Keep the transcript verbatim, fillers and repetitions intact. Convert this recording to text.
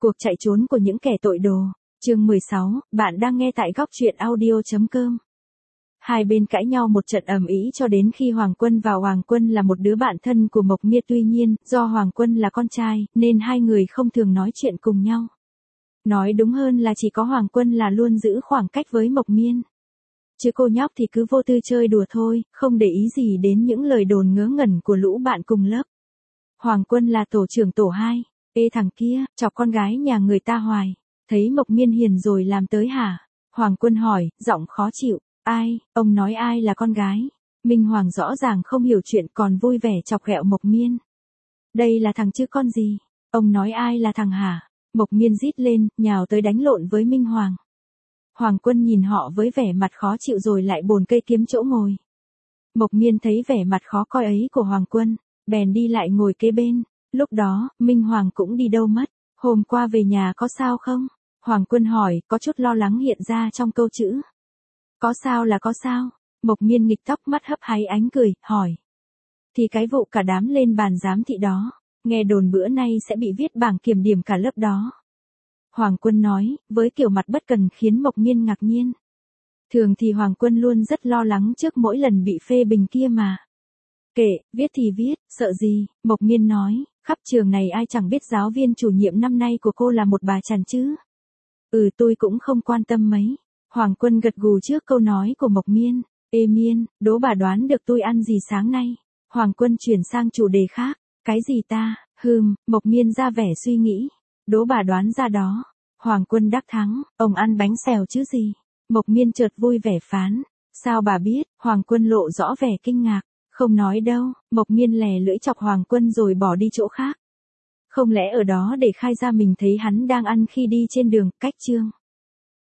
Cuộc chạy trốn của những kẻ tội đồ. Chương mười sáu, bạn đang nghe tại góc truyện audio chấm com. Hai bên cãi nhau một trận ầm ĩ cho đến khi Hoàng Quân vào. Hoàng Quân là một đứa bạn thân của Mộc Miên, tuy nhiên, do Hoàng Quân là con trai, nên hai người không thường nói chuyện cùng nhau. Nói đúng hơn là chỉ có Hoàng Quân là luôn giữ khoảng cách với Mộc Miên. Chứ cô nhóc thì cứ vô tư chơi đùa thôi, không để ý gì đến những lời đồn ngớ ngẩn của lũ bạn cùng lớp. Hoàng Quân là tổ trưởng tổ hai. Ê thằng kia, chọc con gái nhà người ta hoài. Thấy Mộc Miên hiền rồi làm tới hả? Hoàng Quân hỏi, giọng khó chịu. Ai, ông nói ai là con gái? Minh Hoàng rõ ràng không hiểu chuyện còn vui vẻ chọc ghẹo Mộc Miên. Đây là thằng chứ con gì? Ông nói ai là thằng hả? Mộc Miên rít lên, nhào tới đánh lộn với Minh Hoàng. Hoàng Quân nhìn họ với vẻ mặt khó chịu rồi lại bồn cây kiếm chỗ ngồi. Mộc Miên thấy vẻ mặt khó coi ấy của Hoàng Quân, bèn đi lại ngồi kế bên. Lúc đó, Minh Hoàng cũng đi đâu mất. Hôm qua về nhà có sao không? Hoàng Quân hỏi, có chút lo lắng hiện ra trong câu chữ. Có sao là có sao? Mộc Miên nghịch tóc, mắt hấp háy ánh cười, hỏi. Thì cái vụ cả đám lên bàn giám thị đó, nghe đồn bữa nay sẽ bị viết bảng kiểm điểm cả lớp đó. Hoàng Quân nói, với kiểu mặt bất cần khiến Mộc Miên ngạc nhiên. Thường thì Hoàng Quân luôn rất lo lắng trước mỗi lần bị phê bình kia mà. Kệ, viết thì viết, sợ gì? Mộc Miên nói, khắp trường này ai chẳng biết giáo viên chủ nhiệm năm nay của cô là một bà chằn chứ. Ừ, tôi cũng không quan tâm mấy. Hoàng Quân gật gù trước câu nói của Mộc Miên. Ê Miên, đố bà đoán được tôi ăn gì sáng nay? Hoàng Quân chuyển sang chủ đề khác. Cái gì ta? Hừm, Mộc Miên ra vẻ suy nghĩ. Đố bà đoán ra đó. Hoàng Quân đắc thắng, ông ăn bánh xèo chứ gì? Mộc Miên chợt vui vẻ phán. Sao bà biết? Hoàng Quân lộ rõ vẻ kinh ngạc. Không nói đâu, Mộc Miên lè lưỡi chọc Hoàng Quân rồi bỏ đi chỗ khác. Không lẽ ở đó để khai ra mình thấy hắn đang ăn khi đi trên đường. Cách chương.